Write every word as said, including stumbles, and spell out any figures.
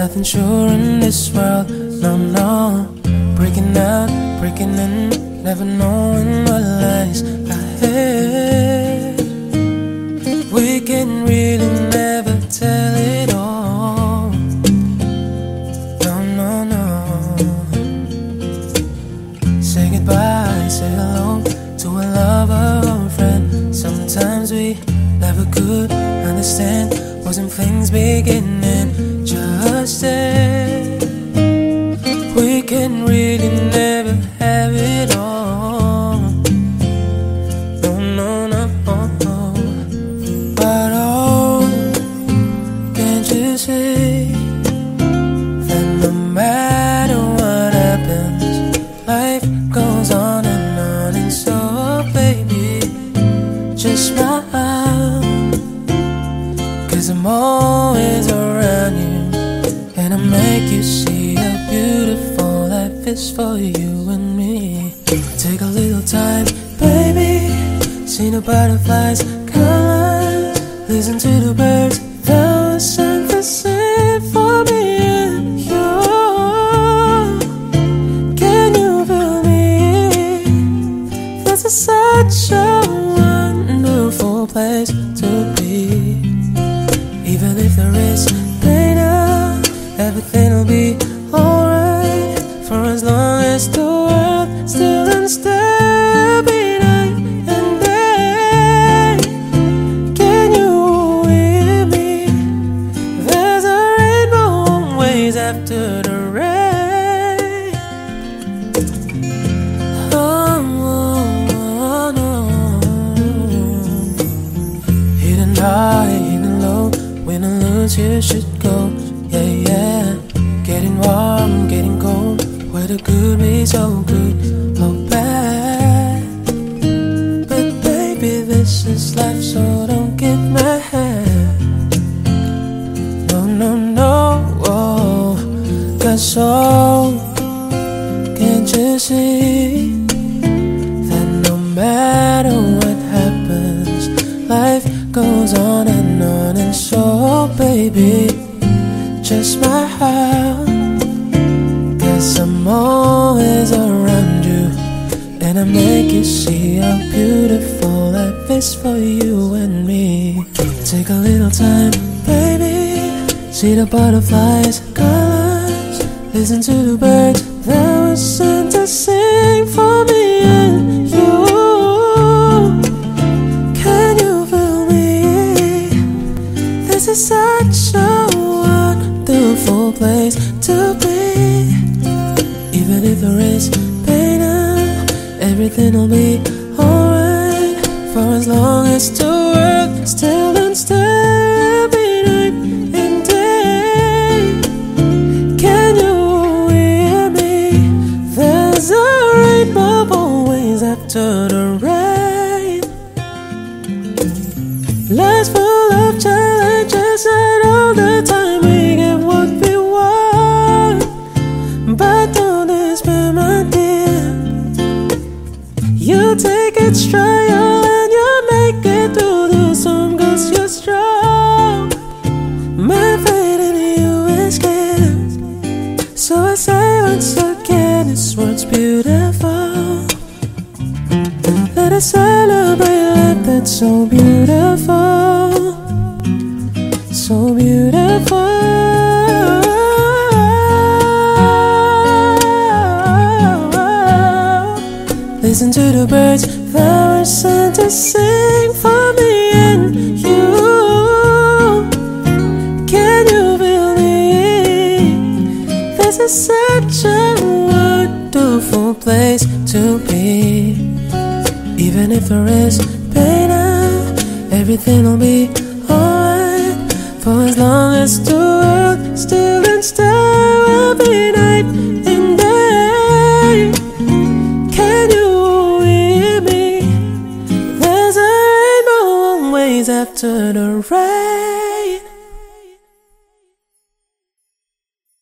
nothing sure in this world, no, no. Breaking out, breaking in, never knowing what lies ahead. We can really never tell it all, no, no, no. Say goodbye, say hello to a lover or a friend. Sometimes we never could understand, wasn't things beginning just then. We can really never have it all, no, no, no. But oh, can't you see that no matter what happens, life goes on and on. And so baby, just smile, 'cause I'm always around you, and I make you see how beautiful life is for you and me. Take a little time, baby, see the butterflies colors, listen to the birds that were sent to sing for me and you. Can you feel me? This is such a wonderful place to be. Even if there is pain now, everything'll be alright, for as long as the world still and still be night and day. Can you hear me? There's a rainbow always after the rain. Oh, oh, oh, no. Hidden high, hidden low, win or lose you should go, yeah, yeah. Getting warm, getting cold, whether good be so good or bad. But baby, this is life, so don't get mad. No, no, no, oh, 'cause so can't you see that no matter what happens, life goes on and on. And so baby, just smile, 'cause I'm always around you, and I make you see how beautiful life is for you and me. Take a little time, baby, see the butterflies colors, listen to the birds that were sent to sing for me and you. Can you feel me? This is such a wonderful place to be. Even if there is pain now, everything'll be alright, for as long as the world still and still be night and day. Can you hear me? There's a rainbow always after the rain. Life's full of challenges, and all the time we get what we want. But don't despair, my dear, you take it trial and you make it through the storm, 'cause you're strong. My faith in you is clear, so I say once again, this world's beautiful. Let us celebrate life that's so beautiful, so beautiful. Listen to the birds that were sent to sing for me and you. Can you feel me? This is such a wonderful place to be. Even if there is pain now, everything'll be alright, for as long as the world still and still